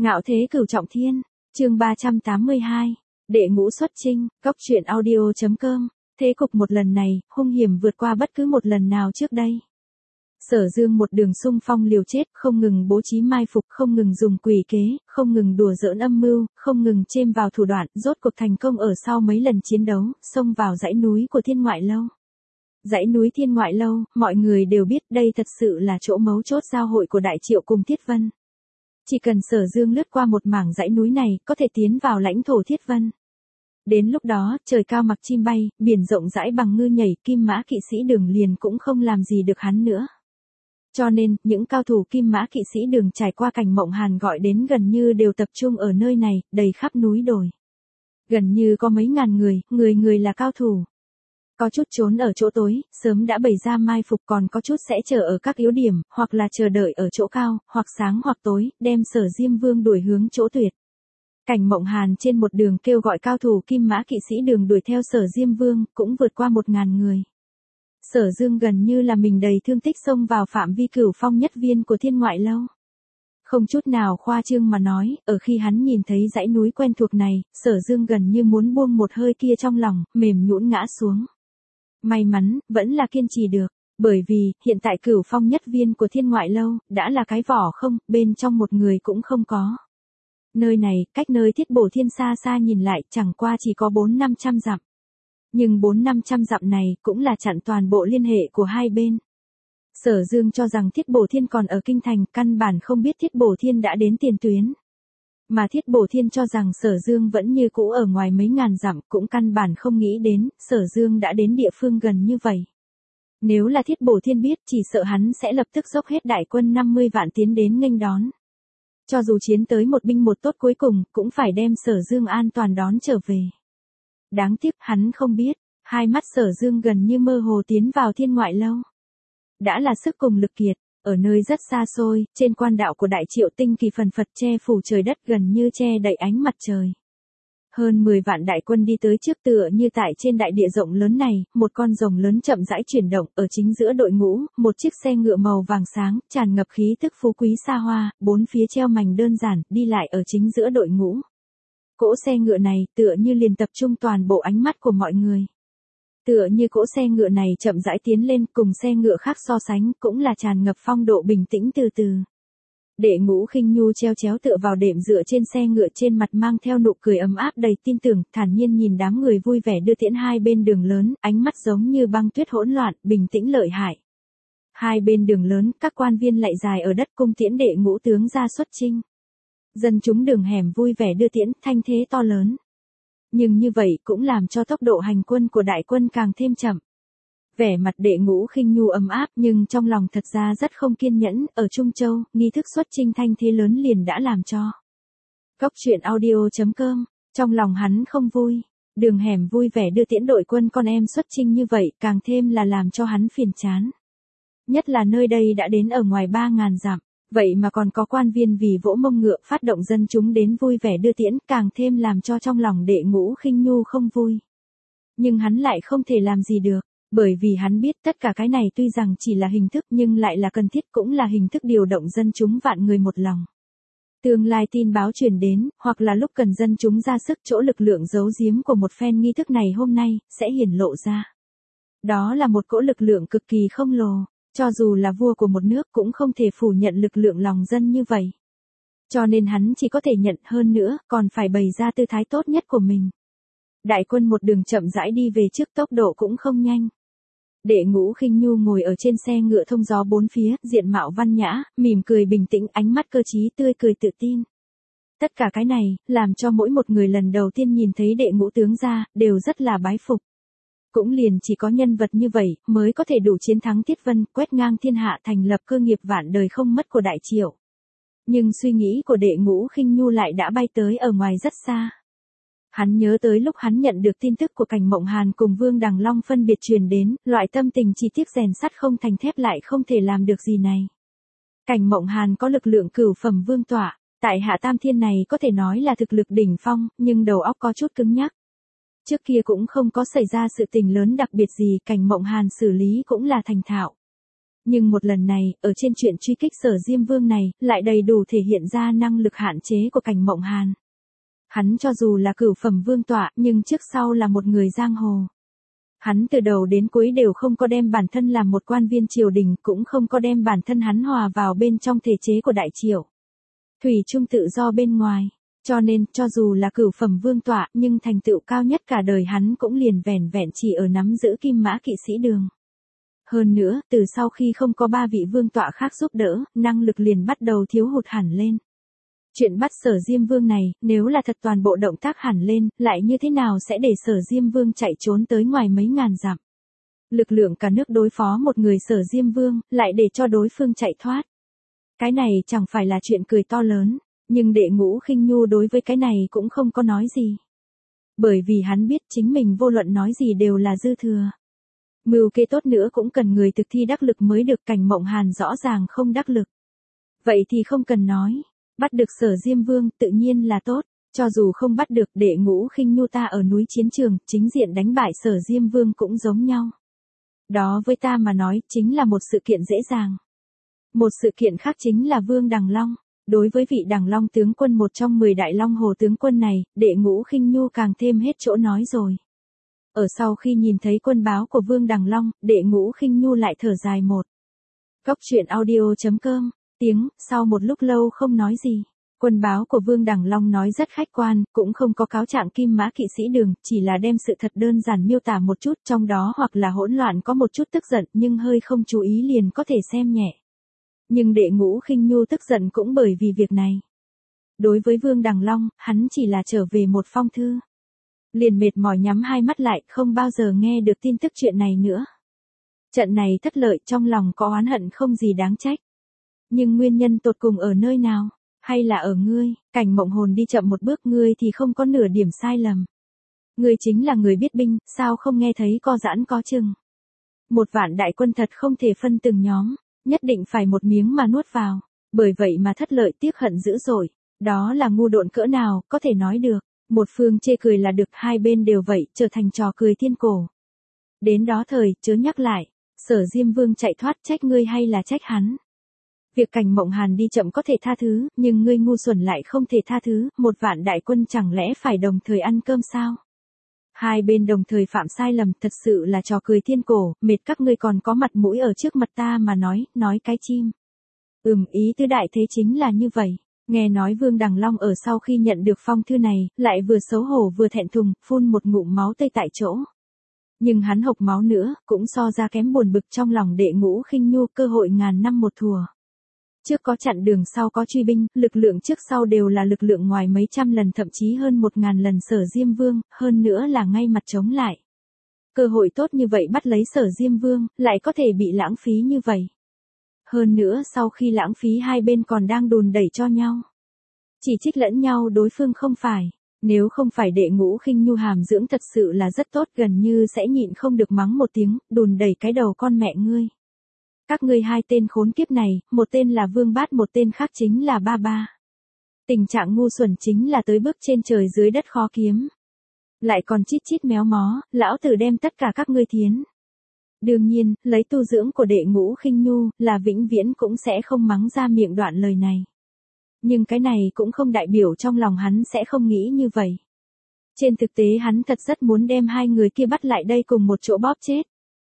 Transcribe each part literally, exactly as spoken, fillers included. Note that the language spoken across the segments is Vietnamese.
Ngạo thế cửu trọng thiên, chương ba trăm tám mươi hai, đệ ngũ xuất chinh, cốc truyện audio chấm com, thế cục một lần này, hung hiểm vượt qua bất cứ một lần nào trước đây. Sở Dương một đường xung phong liều chết, không ngừng bố trí mai phục, không ngừng dùng quỷ kế, không ngừng đùa giỡn âm mưu, không ngừng chêm vào thủ đoạn, rốt cuộc thành công ở sau mấy lần chiến đấu, xông vào dãy núi của Thiên Ngoại Lâu. Dãy núi Thiên Ngoại Lâu, mọi người đều biết đây thật sự là chỗ mấu chốt giao hội của Đại Triệu cùng Thiết Vân. Chỉ cần Sở Dương lướt qua một mảng dãy núi này, có thể tiến vào lãnh thổ Thiết Vân. Đến lúc đó, trời cao mặc chim bay, biển rộng rãi bằng ngư nhảy, Kim Mã kỵ sĩ Đường liền cũng không làm gì được hắn nữa. Cho nên, những cao thủ Kim Mã kỵ sĩ Đường trải qua cảnh Mộng Hàn gọi đến gần như đều tập trung ở nơi này, đầy khắp núi đồi. Gần như có mấy ngàn người, người người là cao thủ. Có chút trốn ở chỗ tối, sớm đã bày ra mai phục, còn có chút sẽ chờ ở các yếu điểm, hoặc là chờ đợi ở chỗ cao, hoặc sáng hoặc tối, đem Sở Diêm Vương đuổi hướng chỗ tuyệt. Cảnh Mộng Hàn trên một đường kêu gọi cao thủ Kim Mã kỵ sĩ Đường đuổi theo Sở Diêm Vương, cũng vượt qua một ngàn người. Sở Dương gần như là mình đầy thương tích xông vào phạm vi Cửu Phong nhất viên của Thiên Ngoại Lâu. Không chút nào khoa trương mà nói, ở khi hắn nhìn thấy dãy núi quen thuộc này, Sở Dương gần như muốn buông một hơi kia trong lòng, mềm nhũn ngã xuống. May mắn, vẫn là kiên trì được, bởi vì, hiện tại Cửu Phong nhất viên của Thiên Ngoại Lâu, đã là cái vỏ không, bên trong một người cũng không có. Nơi này, cách nơi Thiết Bổ Thiên xa xa nhìn lại, chẳng qua chỉ có bốn năm trăm dặm. Nhưng bốn năm trăm dặm này, cũng là chặn toàn bộ liên hệ của hai bên. Sở Dương cho rằng Thiết Bổ Thiên còn ở kinh thành, căn bản không biết Thiết Bổ Thiên đã đến tiền tuyến. Mà Thiết Bổ Thiên cho rằng Sở Dương vẫn như cũ ở ngoài mấy ngàn dặm, cũng căn bản không nghĩ đến, Sở Dương đã đến địa phương gần như vậy. Nếu là Thiết Bổ Thiên biết, chỉ sợ hắn sẽ lập tức dốc hết đại quân năm mươi vạn tiến đến nghênh đón. Cho dù chiến tới một binh một tốt cuối cùng, cũng phải đem Sở Dương an toàn đón trở về. Đáng tiếc, hắn không biết, hai mắt Sở Dương gần như mơ hồ tiến vào Thiên Ngoại Lâu. Đã là sức cùng lực kiệt. Ở nơi rất xa xôi, trên quan đạo của Đại Triệu tinh kỳ phần phật che phủ trời đất gần như che đậy ánh mặt trời. Hơn mười vạn đại quân đi tới trước tựa như tại trên đại địa rộng lớn này, một con rồng lớn chậm rãi chuyển động ở chính giữa đội ngũ, một chiếc xe ngựa màu vàng sáng, tràn ngập khí tức phú quý xa hoa, bốn phía treo mảnh đơn giản, đi lại ở chính giữa đội ngũ. Cỗ xe ngựa này tựa như liền tập trung toàn bộ ánh mắt của mọi người. Tựa như cỗ xe ngựa này chậm rãi tiến lên, cùng xe ngựa khác so sánh, cũng là tràn ngập phong độ bình tĩnh từ từ. Đệ Ngũ Khinh Nhu treo chéo tựa vào đệm dựa trên xe ngựa, trên mặt mang theo nụ cười ấm áp đầy tin tưởng, thản nhiên nhìn đám người vui vẻ đưa tiễn hai bên đường lớn, ánh mắt giống như băng tuyết hỗn loạn, bình tĩnh lợi hại. Hai bên đường lớn, các quan viên lạy dài ở đất cung tiễn Đệ Ngũ tướng ra xuất chinh. Dân chúng đường hẻm vui vẻ đưa tiễn, thanh thế to lớn. Nhưng như vậy cũng làm cho tốc độ hành quân của đại quân càng thêm chậm. Vẻ mặt Đệ Ngũ Khinh Nhu ấm áp, nhưng trong lòng thật ra rất không kiên nhẫn, ở Trung Châu, nghi thức xuất chinh thanh thế lớn liền đã làm cho. Cốc truyện audio chấm com, trong lòng hắn không vui, đường hẻm vui vẻ đưa tiễn đội quân con em xuất chinh như vậy, càng thêm là làm cho hắn phiền chán. Nhất là nơi đây đã đến ở ngoài ba ngàn dặm. Vậy mà còn có quan viên vì vỗ mông ngựa phát động dân chúng đến vui vẻ đưa tiễn, càng thêm làm cho trong lòng Đệ Ngũ Khinh Nhu không vui. Nhưng hắn lại không thể làm gì được, bởi vì hắn biết tất cả cái này tuy rằng chỉ là hình thức nhưng lại là cần thiết, cũng là hình thức điều động dân chúng vạn người một lòng. Tương lai tin báo truyền đến, hoặc là lúc cần dân chúng ra sức, chỗ lực lượng giấu giếm của một phen nghi thức này hôm nay, sẽ hiển lộ ra. Đó là một cỗ lực lượng cực kỳ khổng lồ. Cho dù là vua của một nước cũng không thể phủ nhận lực lượng lòng dân như vậy. Cho nên hắn chỉ có thể nhận, hơn nữa, còn phải bày ra tư thái tốt nhất của mình. Đại quân một đường chậm rãi đi về trước, tốc độ cũng không nhanh. Đệ Ngũ Khinh Nhu ngồi ở trên xe ngựa thông gió bốn phía, diện mạo văn nhã, mỉm cười bình tĩnh, ánh mắt cơ trí tươi cười tự tin. Tất cả cái này, làm cho mỗi một người lần đầu tiên nhìn thấy Đệ Ngũ tướng ra, đều rất là bái phục. Cũng liền chỉ có nhân vật như vậy, mới có thể đủ chiến thắng Thiết Vân, quét ngang thiên hạ, thành lập cơ nghiệp vạn đời không mất của Đại Triệu. Nhưng suy nghĩ của Đệ Ngũ Khinh Nhu lại đã bay tới ở ngoài rất xa. Hắn nhớ tới lúc hắn nhận được tin tức của Cảnh Mộng Hàn cùng Vương Đằng Long phân biệt truyền đến, loại tâm tình chỉ tiếc rèn sắt không thành thép lại không thể làm được gì này. Cảnh Mộng Hàn có lực lượng cửu phẩm vương tọa, tại Hạ Tam Thiên này có thể nói là thực lực đỉnh phong, nhưng đầu óc có chút cứng nhắc. Trước kia cũng không có xảy ra sự tình lớn đặc biệt gì, Cảnh Mộng Hàn xử lý cũng là thành thạo. Nhưng một lần này, ở trên chuyện truy kích Sở Diêm Vương này, lại đầy đủ thể hiện ra năng lực hạn chế của Cảnh Mộng Hàn. Hắn cho dù là cửu phẩm vương tọa, nhưng trước sau là một người giang hồ. Hắn từ đầu đến cuối đều không có đem bản thân làm một quan viên triều đình, cũng không có đem bản thân hắn hòa vào bên trong thể chế của đại triều. Thủy chung tự do bên ngoài. Cho nên, cho dù là cửu phẩm vương tọa, nhưng thành tựu cao nhất cả đời hắn cũng liền vẻn vẹn chỉ ở nắm giữ kim mã kỵ sĩ đường. Hơn nữa, từ sau khi không có ba vị vương tọa khác giúp đỡ, năng lực liền bắt đầu thiếu hụt hẳn lên. Chuyện bắt Sở Diêm Vương này, nếu là thật toàn bộ động tác hẳn lên, lại như thế nào sẽ để Sở Diêm Vương chạy trốn tới ngoài mấy ngàn dặm. Lực lượng cả nước đối phó một người Sở Diêm Vương, lại để cho đối phương chạy thoát. Cái này chẳng phải là chuyện cười to lớn, nhưng Đệ Ngũ Khinh Nhu đối với cái này cũng không có nói gì. Bởi vì hắn biết chính mình vô luận nói gì đều là dư thừa. Mưu kế tốt nữa cũng cần người thực thi đắc lực mới được, Cảnh Mộng Hàn rõ ràng không đắc lực. Vậy thì không cần nói, bắt được Sở Diêm Vương tự nhiên là tốt, cho dù không bắt được Đệ Ngũ Khinh Nhu ta ở núi chiến trường, chính diện đánh bại Sở Diêm Vương cũng giống nhau. Đó với ta mà nói chính là một sự kiện dễ dàng. Một sự kiện khác chính là Vương Đằng Long. Đối với vị Đằng Long tướng quân một trong mười đại Long Hồ tướng quân này, Đệ Ngũ Khinh Nhu càng thêm hết chỗ nói rồi. Ở sau khi nhìn thấy quân báo của Vương Đằng Long, Đệ Ngũ Khinh Nhu lại thở dài một. Góc truyện audio chấm com, tiếng, sau một lúc lâu không nói gì. Quân báo của Vương Đằng Long nói rất khách quan, cũng không có cáo trạng kim mã kỵ sĩ đường, chỉ là đem sự thật đơn giản miêu tả một chút, trong đó hoặc là hỗn loạn có một chút tức giận nhưng hơi không chú ý liền có thể xem nhẹ. Nhưng Đệ Ngũ Khinh Nhu tức giận cũng bởi vì việc này. Đối với Vương Đằng Long, hắn chỉ là trở về một phong thư. Liền mệt mỏi nhắm hai mắt lại, không bao giờ nghe được tin tức chuyện này nữa. Trận này thất lợi, trong lòng có oán hận không gì đáng trách. Nhưng nguyên nhân tột cùng ở nơi nào? Hay là ở ngươi? Cảnh Mộng Hồn đi chậm một bước, ngươi thì không có nửa điểm sai lầm. Ngươi chính là người biết binh, sao không nghe thấy co giãn có chừng. Một vạn đại quân thật không thể phân từng nhóm, nhất định phải một miếng mà nuốt vào. Bởi vậy mà thất lợi tiếc hận dữ dội. Đó là ngu độn cỡ nào, có thể nói được. Một phương chê cười là được, hai bên đều vậy, trở thành trò cười thiên cổ. Đến đó thời, chớ nhắc lại, Sở Diêm Vương chạy thoát, trách ngươi hay là trách hắn. Việc Cảnh Mộng Hàn đi chậm có thể tha thứ, nhưng ngươi ngu xuẩn lại không thể tha thứ, một vạn đại quân chẳng lẽ phải đồng thời ăn cơm sao? Hai bên đồng thời phạm sai lầm, thật sự là trò cười thiên cổ, mệt các ngươi còn có mặt mũi ở trước mặt ta mà nói, nói cái chim. Ừm, ý tứ đại thế chính là như vậy. Nghe nói Vương Đằng Long ở sau khi nhận được phong thư này, lại vừa xấu hổ vừa thẹn thùng, phun một ngụm máu tươi tại chỗ. Nhưng hắn hộc máu nữa, cũng so ra kém buồn bực trong lòng Đệ Ngũ Khinh Nhu, cơ hội ngàn năm một thùa. Trước có chặn đường, sau có truy binh, lực lượng trước sau đều là lực lượng ngoài mấy trăm lần, thậm chí hơn một ngàn lần Sở Diêm Vương, hơn nữa là ngay mặt chống lại. Cơ hội tốt như vậy bắt lấy Sở Diêm Vương, lại có thể bị lãng phí như vậy. Hơn nữa sau khi lãng phí hai bên còn đang đùn đẩy cho nhau. Chỉ trích lẫn nhau đối phương không phải. Nếu không phải Đệ Ngũ Khinh Nhu hàm dưỡng thật sự là rất tốt, gần như sẽ nhịn không được mắng một tiếng, đùn đẩy cái đầu con mẹ ngươi. Các ngươi hai tên khốn kiếp này, một tên là Vương Bát, một tên khác chính là Ba Ba. Tình trạng ngu xuẩn chính là tới bước trên trời dưới đất khó kiếm. Lại còn chít chít méo mó, lão tử đem tất cả các ngươi thiến. Đương nhiên, lấy tu dưỡng của Đệ Ngũ Khinh Nhu, là vĩnh viễn cũng sẽ không mắng ra miệng đoạn lời này. Nhưng cái này cũng không đại biểu trong lòng hắn sẽ không nghĩ như vậy. Trên thực tế hắn thật rất muốn đem hai người kia bắt lại đây cùng một chỗ bóp chết.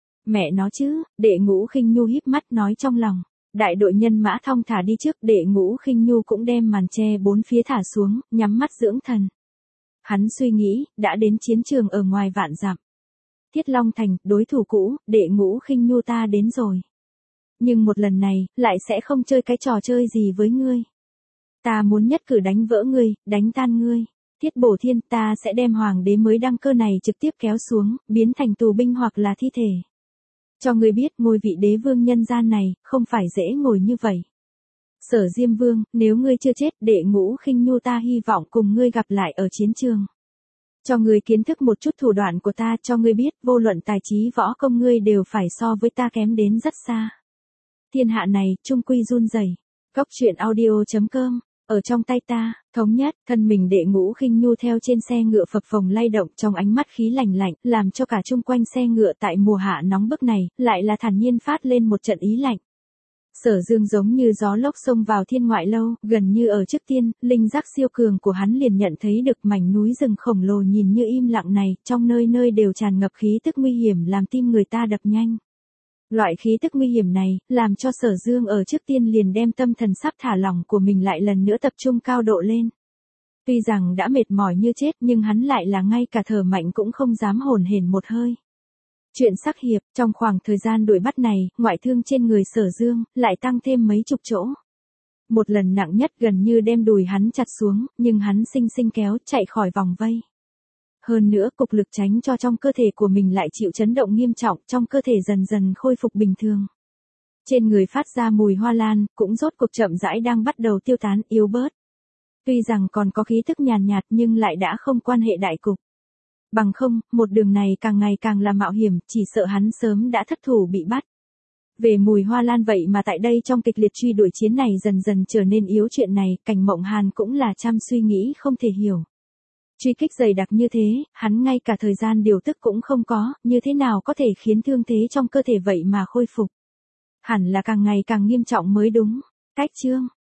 Mẹ nó chứ, Đệ Ngũ Khinh Nhu híp mắt nói trong lòng. Đại đội nhân mã thong thả đi trước, Đệ Ngũ Khinh Nhu cũng đem màn che bốn phía thả xuống, nhắm mắt dưỡng thần. Hắn suy nghĩ, đã đến chiến trường ở ngoài vạn dặm. Thiết Long Thành, đối thủ cũ, Đệ Ngũ Khinh Nhu ta đến rồi. Nhưng một lần này, lại sẽ không chơi cái trò chơi gì với ngươi. Ta muốn nhất cử đánh vỡ ngươi, đánh tan ngươi. Thiết Bổ Thiên, ta sẽ đem hoàng đế mới đăng cơ này trực tiếp kéo xuống, biến thành tù binh hoặc là thi thể. Cho ngươi biết ngôi vị đế vương nhân gian này, không phải dễ ngồi như vậy. Sở Diêm Vương, nếu ngươi chưa chết, Đệ Ngũ Khinh Nhu ta hy vọng cùng ngươi gặp lại ở chiến trường. Cho ngươi kiến thức một chút thủ đoạn của ta, cho ngươi biết, vô luận tài trí võ công ngươi đều phải so với ta kém đến rất xa. Thiên hạ này, trung quy run rẩy. Góc truyện audio chấm com Ở trong tay ta, thống nhất, thân mình Đệ Ngũ Khinh Nhu theo trên xe ngựa phập phồng lay động trong ánh mắt khí lạnh lạnh, làm cho cả chung quanh xe ngựa tại mùa hạ nóng bức này, lại là thản nhiên phát lên một trận ý lạnh. Sở Dương giống như gió lốc xông vào thiên ngoại lâu, gần như ở trước tiên, linh giác siêu cường của hắn liền nhận thấy được mảnh núi rừng khổng lồ nhìn như im lặng này, trong nơi nơi đều tràn ngập khí tức nguy hiểm làm tim người ta đập nhanh. Loại khí tức nguy hiểm này, làm cho Sở Dương ở trước tiên liền đem tâm thần sắp thả lỏng của mình lại lần nữa tập trung cao độ lên. Tuy rằng đã mệt mỏi như chết nhưng hắn lại là ngay cả thở mạnh cũng không dám hổn hển một hơi. Chuyện sắc hiệp, trong khoảng thời gian đuổi bắt này, ngoại thương trên người Sở Dương, lại tăng thêm mấy chục chỗ. Một lần nặng nhất gần như đem đùi hắn chặt xuống, nhưng hắn xinh xinh kéo, chạy khỏi vòng vây. Hơn nữa cục lực tránh cho trong cơ thể của mình lại chịu chấn động nghiêm trọng, trong cơ thể dần dần khôi phục bình thường. Trên người phát ra mùi hoa lan, cũng rốt cuộc chậm rãi đang bắt đầu tiêu tán, yếu bớt. Tuy rằng còn có khí thức nhàn nhạt nhưng lại đã không quan hệ đại cục. Bằng không, một đường này càng ngày càng là mạo hiểm, chỉ sợ hắn sớm đã thất thủ bị bắt. Về mùi hoa lan vậy mà tại đây trong kịch liệt truy đuổi chiến này dần dần trở nên yếu, chuyện này, Cảnh Mộng Hàn cũng là trăm suy nghĩ không thể hiểu. Truy kích dày đặc như thế, hắn ngay cả thời gian điều tức cũng không có, như thế nào có thể khiến thương thế trong cơ thể vậy mà khôi phục. Hẳn là càng ngày càng nghiêm trọng mới đúng. Cách chương